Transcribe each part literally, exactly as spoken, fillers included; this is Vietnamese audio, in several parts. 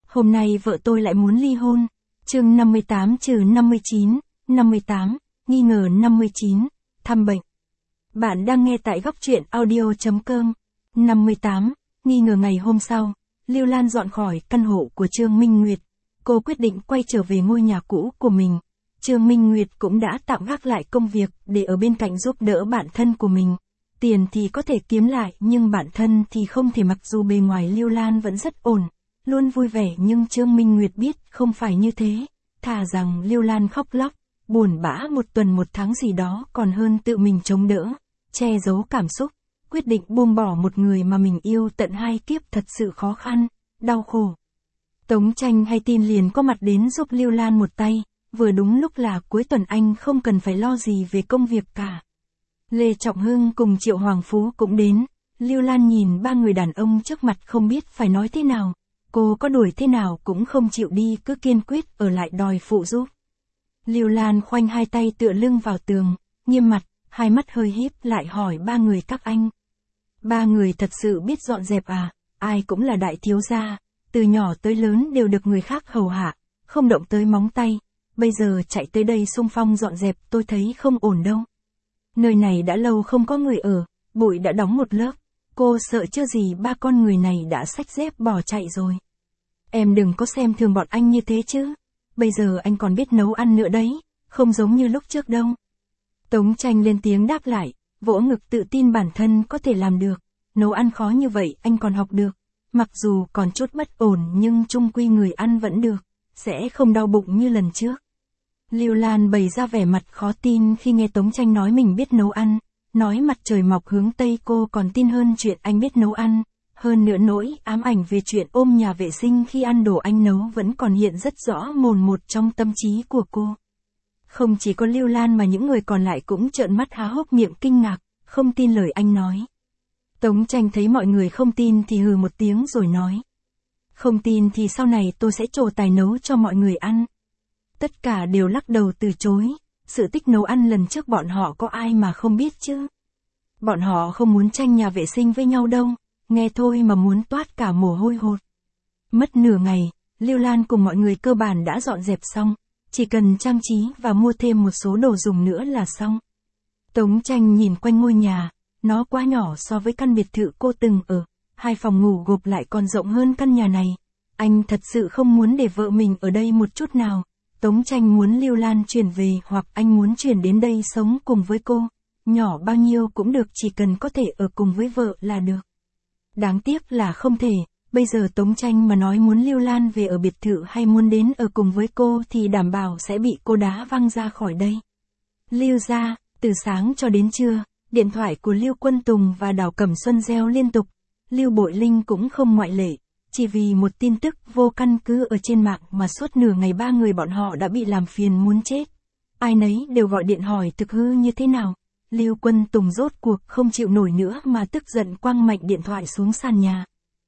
Hôm nay vợ tôi lại muốn ly hôn. Chương năm mươi tám trừ năm mươi chín, năm mươi tám, nghi ngờ năm mươi chín, thăm bệnh. Bạn đang nghe tại góc truyện audio.com. năm mươi tám, nghi ngờ ngày hôm sau, Lưu Lan dọn khỏi căn hộ của Trương Minh Nguyệt. Cô quyết định quay trở về ngôi nhà cũ của mình. Trương Minh Nguyệt cũng đã tạm gác lại công việc để ở bên cạnh giúp đỡ bạn thân của mình. Tiền thì có thể kiếm lại nhưng bản thân thì không thể, mặc dù bề ngoài Lưu Lan vẫn rất ổn, luôn vui vẻ, nhưng Trương Minh Nguyệt biết không phải như thế. Thà rằng Lưu Lan khóc lóc, buồn bã một tuần một tháng gì đó còn hơn tự mình chống đỡ, che giấu cảm xúc, quyết định buông bỏ một người mà mình yêu tận hai kiếp thật sự khó khăn, đau khổ. Tống Tranh hay tin liền có mặt đến giúp Lưu Lan một tay, vừa đúng lúc là cuối tuần anh không cần phải lo gì về công việc cả. Lê Trọng Hưng cùng Triệu Hoàng Phú cũng đến. Lưu Lan nhìn ba người đàn ông trước mặt không biết phải nói thế nào. Cô có đuổi thế nào cũng không chịu đi, cứ kiên quyết ở lại đòi phụ giúp. Lưu Lan khoanh hai tay tựa lưng vào tường, nghiêm mặt, hai mắt hơi híp lại hỏi ba người các anh. Ba người thật sự biết dọn dẹp à? Ai cũng là đại thiếu gia, từ nhỏ tới lớn đều được người khác hầu hạ, không động tới móng tay. Bây giờ chạy tới đây xung phong dọn dẹp, tôi thấy không ổn đâu. Nơi này đã lâu không có người ở, bụi đã đóng một lớp. Cô sợ chưa gì ba con người này đã xách dép bỏ chạy rồi. Em đừng có xem thường bọn anh như thế chứ. Bây giờ anh còn biết nấu ăn nữa đấy, không giống như lúc trước đâu. Tống Tranh lên tiếng đáp lại, vỗ ngực tự tin bản thân có thể làm được. Nấu ăn khó như vậy anh còn học được. Mặc dù còn chút bất ổn nhưng chung quy người ăn vẫn được, sẽ không đau bụng như lần trước. Lưu Lan bày ra vẻ mặt khó tin khi nghe Tống Tranh nói mình biết nấu ăn, nói mặt trời mọc hướng Tây cô còn tin hơn chuyện anh biết nấu ăn, hơn nữa nỗi ám ảnh về chuyện ôm nhà vệ sinh khi ăn đồ anh nấu vẫn còn hiện rất rõ mồn một trong tâm trí của cô. Không chỉ có Lưu Lan mà những người còn lại cũng trợn mắt há hốc miệng kinh ngạc, không tin lời anh nói. Tống Tranh thấy mọi người không tin thì hừ một tiếng rồi nói. Không tin thì sau này tôi sẽ trổ tài nấu cho mọi người ăn. Tất cả đều lắc đầu từ chối, sự tích nấu ăn lần trước bọn họ có ai mà không biết chứ. Bọn họ không muốn tranh nhà vệ sinh với nhau đâu, nghe thôi mà muốn toát cả mồ hôi hột. Mất nửa ngày, Lưu Lan cùng mọi người cơ bản đã dọn dẹp xong, chỉ cần trang trí và mua thêm một số đồ dùng nữa là xong. Tống Tranh nhìn quanh ngôi nhà, nó quá nhỏ so với căn biệt thự cô từng ở, hai phòng ngủ gộp lại còn rộng hơn căn nhà này. Anh thật sự không muốn để vợ mình ở đây một chút nào. Tống Tranh muốn Lưu Lan chuyển về hoặc anh muốn chuyển đến đây sống cùng với cô. Nhỏ bao nhiêu cũng được, chỉ cần có thể ở cùng với vợ là được. Đáng tiếc là không thể, bây giờ Tống Tranh mà nói muốn Lưu Lan về ở biệt thự hay muốn đến ở cùng với cô thì đảm bảo sẽ bị cô đá văng ra khỏi đây. Lưu gia, từ sáng cho đến trưa, điện thoại của Lưu Quân Tùng và Đào Cẩm Xuân reo liên tục. Lưu Bội Linh cũng không ngoại lệ. Chỉ vì một tin tức vô căn cứ ở trên mạng mà suốt nửa ngày ba người bọn họ đã bị làm phiền muốn chết. Ai nấy đều gọi điện hỏi thực hư như thế nào. Lưu Quân Tùng rốt cuộc không chịu nổi nữa mà tức giận quăng mạnh điện thoại xuống sàn nhà.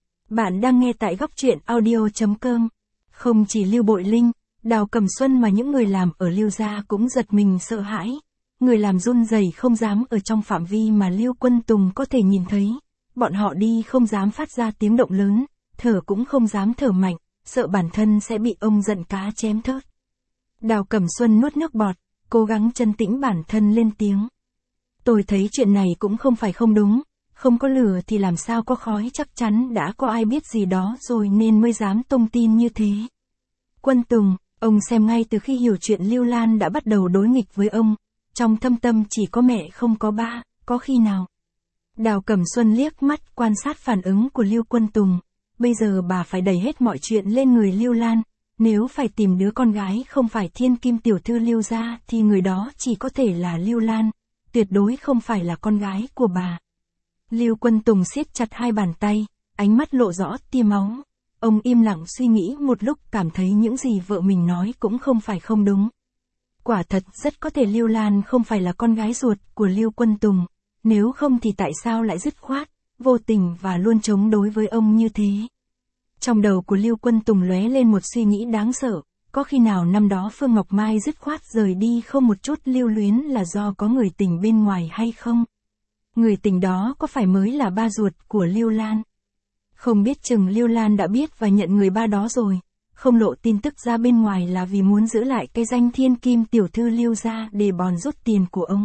Bạn đang nghe tại góc truyện audio.com. Không chỉ Lưu Bội Linh, Đào Cẩm Xuân mà những người làm ở Lưu gia cũng giật mình sợ hãi. Người làm run rẩy không dám ở trong phạm vi mà Lưu Quân Tùng có thể nhìn thấy. Bọn họ đi không dám phát ra tiếng động lớn. Thở cũng không dám thở mạnh, sợ bản thân sẽ bị ông giận cá chém thớt. Đào Cẩm Xuân nuốt nước bọt, cố gắng trấn tĩnh bản thân lên tiếng. Tôi thấy chuyện này cũng không phải không đúng, không có lửa thì làm sao có khói, chắc chắn đã có ai biết gì đó rồi nên mới dám tung tin như thế. Quân Tùng, ông xem ngay từ khi hiểu chuyện Lưu Lan đã bắt đầu đối nghịch với ông, trong thâm tâm chỉ có mẹ không có ba, có khi nào. Đào Cẩm Xuân liếc mắt quan sát phản ứng của Lưu Quân Tùng. Bây giờ bà phải đẩy hết mọi chuyện lên người Lưu Lan, nếu phải tìm đứa con gái không phải thiên kim tiểu thư Lưu gia thì người đó chỉ có thể là Lưu Lan, tuyệt đối không phải là con gái của bà. Lưu Quân Tùng siết chặt hai bàn tay, ánh mắt lộ rõ tia máu. Ông im lặng suy nghĩ một lúc, cảm thấy những gì vợ mình nói cũng không phải không đúng. Quả thật rất có thể Lưu Lan không phải là con gái ruột của Lưu Quân Tùng, nếu không thì tại sao lại dứt khoát, vô tình và luôn chống đối với ông như thế. Trong đầu của Lưu Quân Tùng lóe lên một suy nghĩ đáng sợ, có khi nào năm đó Phương Ngọc Mai dứt khoát rời đi không một chút lưu luyến là do có người tình bên ngoài hay không? Người tình đó có phải mới là ba ruột của Lưu Lan? Không biết chừng Lưu Lan đã biết và nhận người ba đó rồi, không lộ tin tức ra bên ngoài là vì muốn giữ lại cái danh thiên kim tiểu thư Lưu gia để bòn rút tiền của ông.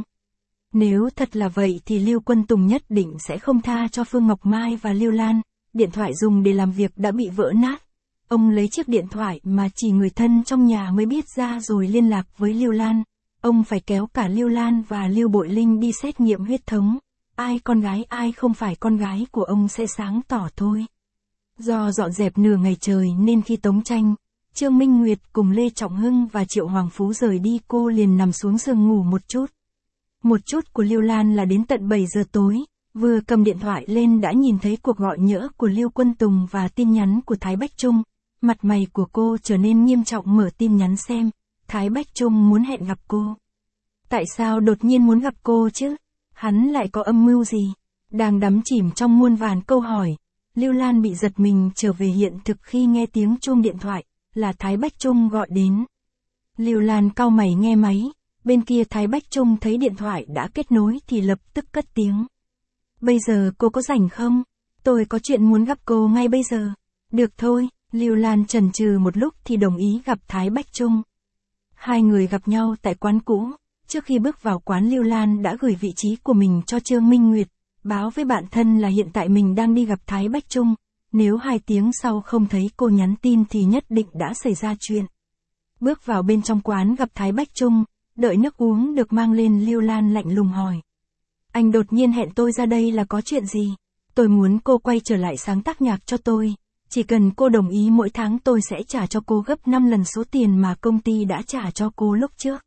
Nếu thật là vậy thì Lưu Quân Tùng nhất định sẽ không tha cho Phương Ngọc Mai và Lưu Lan. Điện thoại dùng để làm việc đã bị vỡ nát. Ông lấy chiếc điện thoại mà chỉ người thân trong nhà mới biết ra rồi liên lạc với Lưu Lan. Ông phải kéo cả Lưu Lan và Lưu Bội Linh đi xét nghiệm huyết thống. Ai con gái ai không phải con gái của ông sẽ sáng tỏ thôi. Do dọn dẹp nửa ngày trời nên khi Tống Tranh, Trương Minh Nguyệt cùng Lê Trọng Hưng và Triệu Hoàng Phú rời đi cô liền nằm xuống giường ngủ một chút. Một chút của Lưu Lan là đến tận bảy giờ tối, vừa cầm điện thoại lên đã nhìn thấy cuộc gọi nhỡ của Lưu Quân Tùng và tin nhắn của Thái Bách Trung. Mặt mày của cô trở nên nghiêm trọng mở tin nhắn xem, Thái Bách Trung muốn hẹn gặp cô. Tại sao đột nhiên muốn gặp cô chứ? Hắn lại có âm mưu gì? Đang đắm chìm trong muôn vàn câu hỏi, Lưu Lan bị giật mình trở về hiện thực khi nghe tiếng chuông điện thoại, là Thái Bách Trung gọi đến. Lưu Lan cau mày nghe máy, bên kia Thái Bách Trung thấy điện thoại đã kết nối thì lập tức cất tiếng. Bây giờ cô có rảnh không? Tôi có chuyện muốn gặp cô ngay bây giờ. Được thôi, Lưu Lan chần chừ một lúc thì đồng ý gặp Thái Bách Trung. Hai người gặp nhau tại quán cũ. Trước khi bước vào quán Lưu Lan đã gửi vị trí của mình cho Trương Minh Nguyệt, báo với bạn thân là hiện tại mình đang đi gặp Thái Bách Trung, nếu hai tiếng sau không thấy cô nhắn tin thì nhất định đã xảy ra chuyện. Bước vào bên trong quán gặp Thái Bách Trung, đợi nước uống được mang lên Lưu Lan lạnh lùng hỏi. Anh đột nhiên hẹn tôi ra đây là có chuyện gì? Tôi muốn cô quay trở lại sáng tác nhạc cho tôi, chỉ cần cô đồng ý mỗi tháng tôi sẽ trả cho cô gấp năm lần số tiền mà công ty đã trả cho cô lúc trước.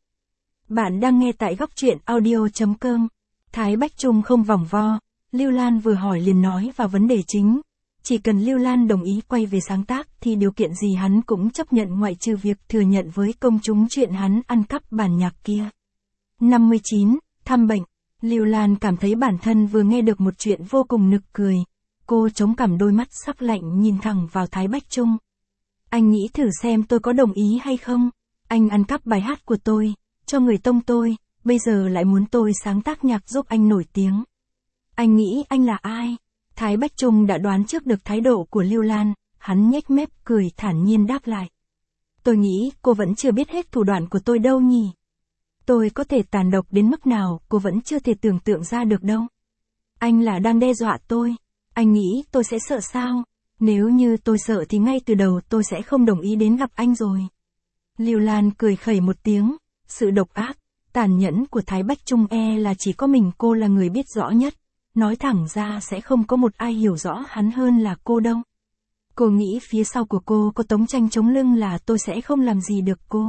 Bạn đang nghe tại góc truyện audio chấm com. Thái Bách Trung không vòng vo, Lưu Lan vừa hỏi liền nói vào vấn đề chính. Chỉ cần Lưu Lan đồng ý quay về sáng tác thì điều kiện gì hắn cũng chấp nhận ngoại trừ việc thừa nhận với công chúng chuyện hắn ăn cắp bản nhạc kia. năm mươi chín. Thăm bệnh. Lưu Lan cảm thấy bản thân vừa nghe được một chuyện vô cùng nực cười. Cô chống cằm đôi mắt sắc lạnh nhìn thẳng vào Thái Bách Trung. Anh nghĩ thử xem tôi có đồng ý hay không? Anh ăn cắp bài hát của tôi, cho người tông tôi, bây giờ lại muốn tôi sáng tác nhạc giúp anh nổi tiếng. Anh nghĩ anh là ai? Thái Bách Trung đã đoán trước được thái độ của Lưu Lan, hắn nhếch mép cười thản nhiên đáp lại. Tôi nghĩ cô vẫn chưa biết hết thủ đoạn của tôi đâu nhỉ. Tôi có thể tàn độc đến mức nào cô vẫn chưa thể tưởng tượng ra được đâu. Anh là đang đe dọa tôi. Anh nghĩ tôi sẽ sợ sao? Nếu như tôi sợ thì ngay từ đầu tôi sẽ không đồng ý đến gặp anh rồi. Lưu Lan cười khẩy một tiếng. Sự độc ác, tàn nhẫn của Thái Bách Trung e là chỉ có mình cô là người biết rõ nhất. Nói thẳng ra sẽ không có một ai hiểu rõ hắn hơn là cô đâu. Cô nghĩ phía sau của cô có Tống Tranh chống lưng là tôi sẽ không làm gì được cô.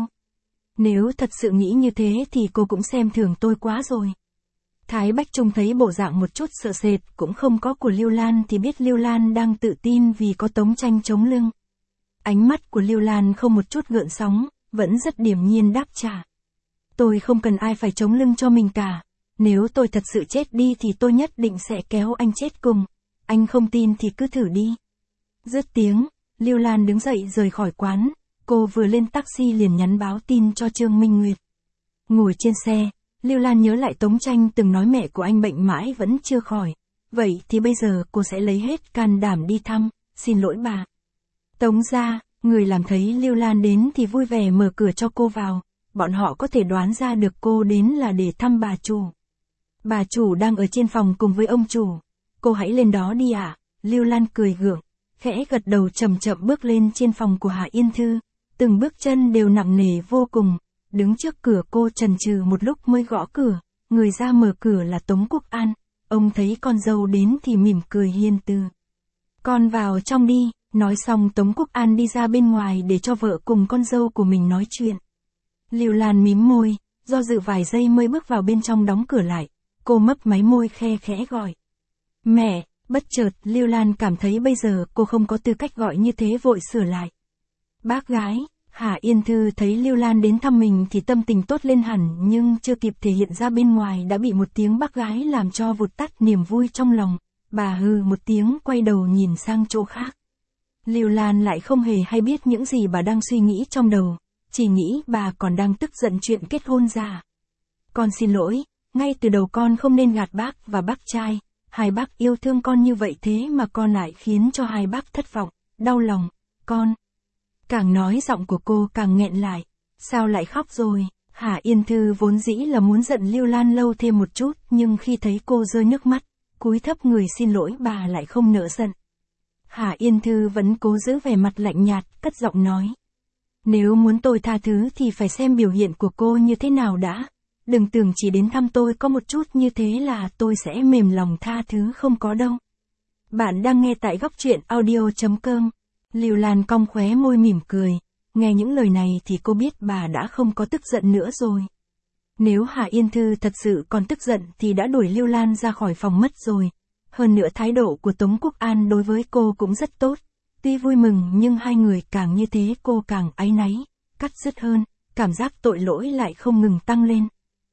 Nếu thật sự nghĩ như thế thì cô cũng xem thường tôi quá rồi. Thái Bách Trung thấy bộ dạng một chút sợ sệt cũng không có của Lưu Lan thì biết Lưu Lan đang tự tin vì có Tống Tranh chống lưng. Ánh mắt của Lưu Lan không một chút gợn sóng, vẫn rất điềm nhiên đáp trả. Tôi không cần ai phải chống lưng cho mình cả. Nếu tôi thật sự chết đi thì tôi nhất định sẽ kéo anh chết cùng. Anh không tin thì cứ thử đi. Dứt tiếng, Lưu Lan đứng dậy rời khỏi quán. Cô vừa lên taxi liền nhắn báo tin cho Trương Minh Nguyệt. Ngồi trên xe, Lưu Lan nhớ lại Tống Tranh từng nói mẹ của anh bệnh mãi vẫn chưa khỏi. Vậy thì bây giờ cô sẽ lấy hết can đảm đi thăm. Xin lỗi bà. Tống gia, người làm thấy Lưu Lan đến thì vui vẻ mở cửa cho cô vào. Bọn họ có thể đoán ra được cô đến là để thăm bà chủ. Bà chủ đang ở trên phòng cùng với ông chủ. Cô hãy lên đó đi ạ. À? Lưu Lan cười gượng, khẽ gật đầu chậm chậm bước lên trên phòng của Hạ Yên Thư. Từng bước chân đều nặng nề vô cùng. Đứng trước cửa cô chần chừ một lúc mới gõ cửa. Người ra mở cửa là Tống Quốc An. Ông thấy con dâu đến thì mỉm cười hiền từ. Con vào trong đi. Nói xong Tống Quốc An đi ra bên ngoài để cho vợ cùng con dâu của mình nói chuyện. Lưu Lan mím môi, do dự vài giây mới bước vào bên trong đóng cửa lại. Cô mấp máy môi khe khẽ gọi. Mẹ, bất chợt Lưu Lan cảm thấy bây giờ cô không có tư cách gọi như thế vội sửa lại. Bác gái, Hạ Yên Thư thấy Lưu Lan đến thăm mình thì tâm tình tốt lên hẳn nhưng chưa kịp thể hiện ra bên ngoài đã bị một tiếng bác gái làm cho vụt tắt niềm vui trong lòng. Bà hừ một tiếng quay đầu nhìn sang chỗ khác. Lưu Lan lại không hề hay biết những gì bà đang suy nghĩ trong đầu. Chỉ nghĩ bà còn đang tức giận chuyện kết hôn già. Con xin lỗi, ngay từ đầu con không nên gạt bác và bác trai. Hai bác yêu thương con như vậy thế mà con lại khiến cho hai bác thất vọng, đau lòng, con. Càng nói giọng của cô càng nghẹn lại. Sao lại khóc rồi? Hà Yên Thư vốn dĩ là muốn giận Lưu Lan lâu thêm một chút, nhưng khi thấy cô rơi nước mắt, cúi thấp người xin lỗi bà lại không nỡ giận. Hà Yên Thư vẫn cố giữ vẻ mặt lạnh nhạt, cất giọng nói. Nếu muốn tôi tha thứ thì phải xem biểu hiện của cô như thế nào đã. Đừng tưởng chỉ đến thăm tôi có một chút như thế là tôi sẽ mềm lòng tha thứ, không có đâu. Bạn đang nghe tại góc truyện audio chấm com. Lưu Lan cong khóe môi mỉm cười. Nghe những lời này thì cô biết bà đã không có tức giận nữa rồi. Nếu Hà Yên Thư thật sự còn tức giận thì đã đuổi Lưu Lan ra khỏi phòng mất rồi. Hơn nữa thái độ của Tống Quốc An đối với cô cũng rất tốt. Tuy vui mừng nhưng hai người càng như thế cô càng áy náy, cắt rứt hơn, cảm giác tội lỗi lại không ngừng tăng lên.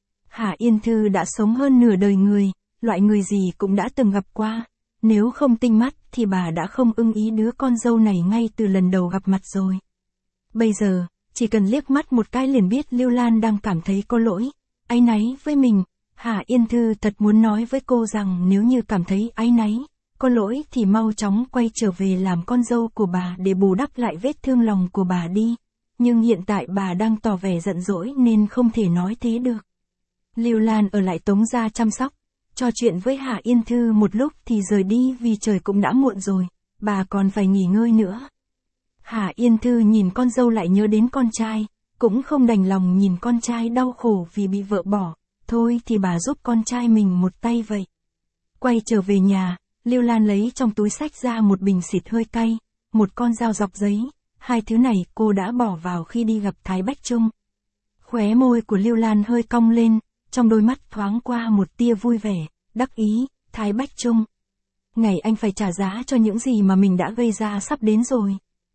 Hà Yên Thư đã sống hơn nửa đời người, loại người gì cũng đã từng gặp qua. Nếu không tinh mắt thì bà đã không ưng ý đứa con dâu này ngay từ lần đầu gặp mặt rồi. Bây giờ, chỉ cần liếc mắt một cái liền biết Lưu Lan đang cảm thấy có lỗi, áy náy với mình. Hà Yên Thư thật muốn nói với cô rằng nếu như cảm thấy áy náy, có lỗi thì mau chóng quay trở về làm con dâu của bà để bù đắp lại vết thương lòng của bà đi. Nhưng hiện tại bà đang tỏ vẻ giận dỗi nên không thể nói thế được. Lưu Lan ở lại Tống gia chăm sóc, trò chuyện với Hà Yên Thư một lúc thì rời đi vì trời cũng đã muộn rồi, bà còn phải nghỉ ngơi nữa. Hà Yên Thư nhìn con dâu lại nhớ đến con trai, cũng không đành lòng nhìn con trai đau khổ vì bị vợ bỏ, thôi thì bà giúp con trai mình một tay vậy. Quay trở về nhà, Lưu Lan lấy trong túi xách ra một bình xịt hơi cay, một con dao dọc giấy, hai thứ này cô đã bỏ vào khi đi gặp Thái Bách Trung. Khóe môi của Lưu Lan hơi cong lên, trong đôi mắt thoáng qua một tia vui vẻ, đắc ý. Thái Bách Trung. Ngày anh phải trả giá cho những gì mà mình đã gây ra sắp đến rồi.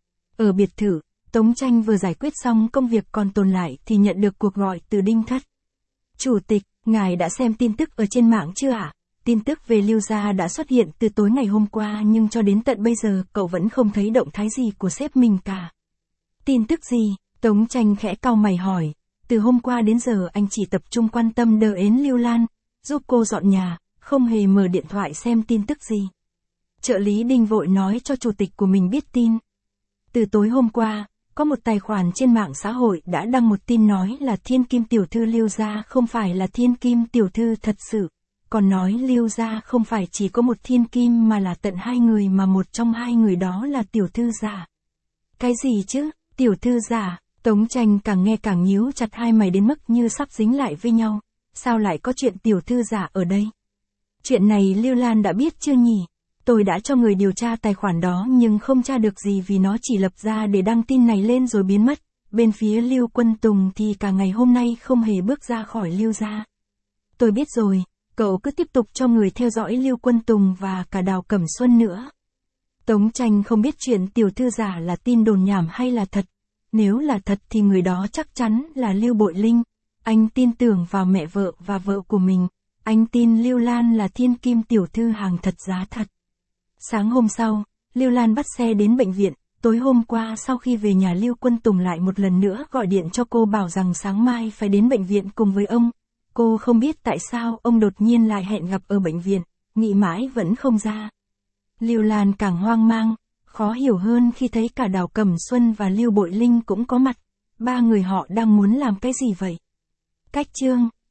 Ở biệt thự, Tống Tranh vừa giải quyết xong công việc còn tồn lại thì nhận được cuộc gọi từ Đinh Thất. Chủ tịch, ngài đã xem tin tức ở trên mạng chưa ạ? Tin tức về Lưu gia đã xuất hiện từ tối ngày hôm qua nhưng cho đến tận bây giờ cậu vẫn không thấy động thái gì của sếp mình cả. Tin tức gì? Tống Tranh khẽ cau mày hỏi. Từ hôm qua đến giờ anh chỉ tập trung quan tâm đờ ến Lưu Lan, giúp cô dọn nhà, không hề mở điện thoại xem tin tức gì. Trợ lý Đinh vội nói cho chủ tịch của mình biết tin. Từ tối hôm qua, có một tài khoản trên mạng xã hội đã đăng một tin nói là thiên kim tiểu thư Lưu gia không phải là thiên kim tiểu thư thật sự. Còn nói Lưu gia không phải chỉ có một thiên kim mà là tận hai người mà một trong hai người đó là tiểu thư giả. Cái gì chứ, tiểu thư giả? Tống Tranh càng nghe càng nhíu chặt hai mày đến mức như sắp dính lại với nhau. Sao lại có chuyện tiểu thư giả ở đây? Chuyện này Lưu Lan đã biết chưa nhỉ? Tôi đã cho người điều tra tài khoản đó nhưng không tra được gì vì nó chỉ lập ra để đăng tin này lên rồi biến mất. Bên phía Lưu Quân Tùng thì cả ngày hôm nay không hề bước ra khỏi Lưu gia. Tôi biết rồi, cậu cứ tiếp tục cho người theo dõi Lưu Quân Tùng và cả Đào Cẩm Xuân nữa. Tống Tranh không biết chuyện tiểu thư giả là tin đồn nhảm hay là thật. Nếu là thật thì người đó chắc chắn là Lưu Bội Linh. Anh tin tưởng vào mẹ vợ và vợ của mình. Anh tin Lưu Lan là thiên kim tiểu thư hàng thật giá thật. Sáng hôm sau, Lưu Lan bắt xe đến bệnh viện. Tối hôm qua sau khi về nhà Lưu Quân Tùng lại một lần nữa gọi điện cho cô bảo rằng sáng mai phải đến bệnh viện cùng với ông. Cô không biết tại sao ông đột nhiên lại hẹn gặp ở bệnh viện, nghĩ mãi vẫn không ra. Lưu Lan càng hoang mang, khó hiểu hơn khi thấy cả Đào Cẩm Xuân và Lưu Bội Linh cũng có mặt. Ba người họ đang muốn làm cái gì vậy? Cách chương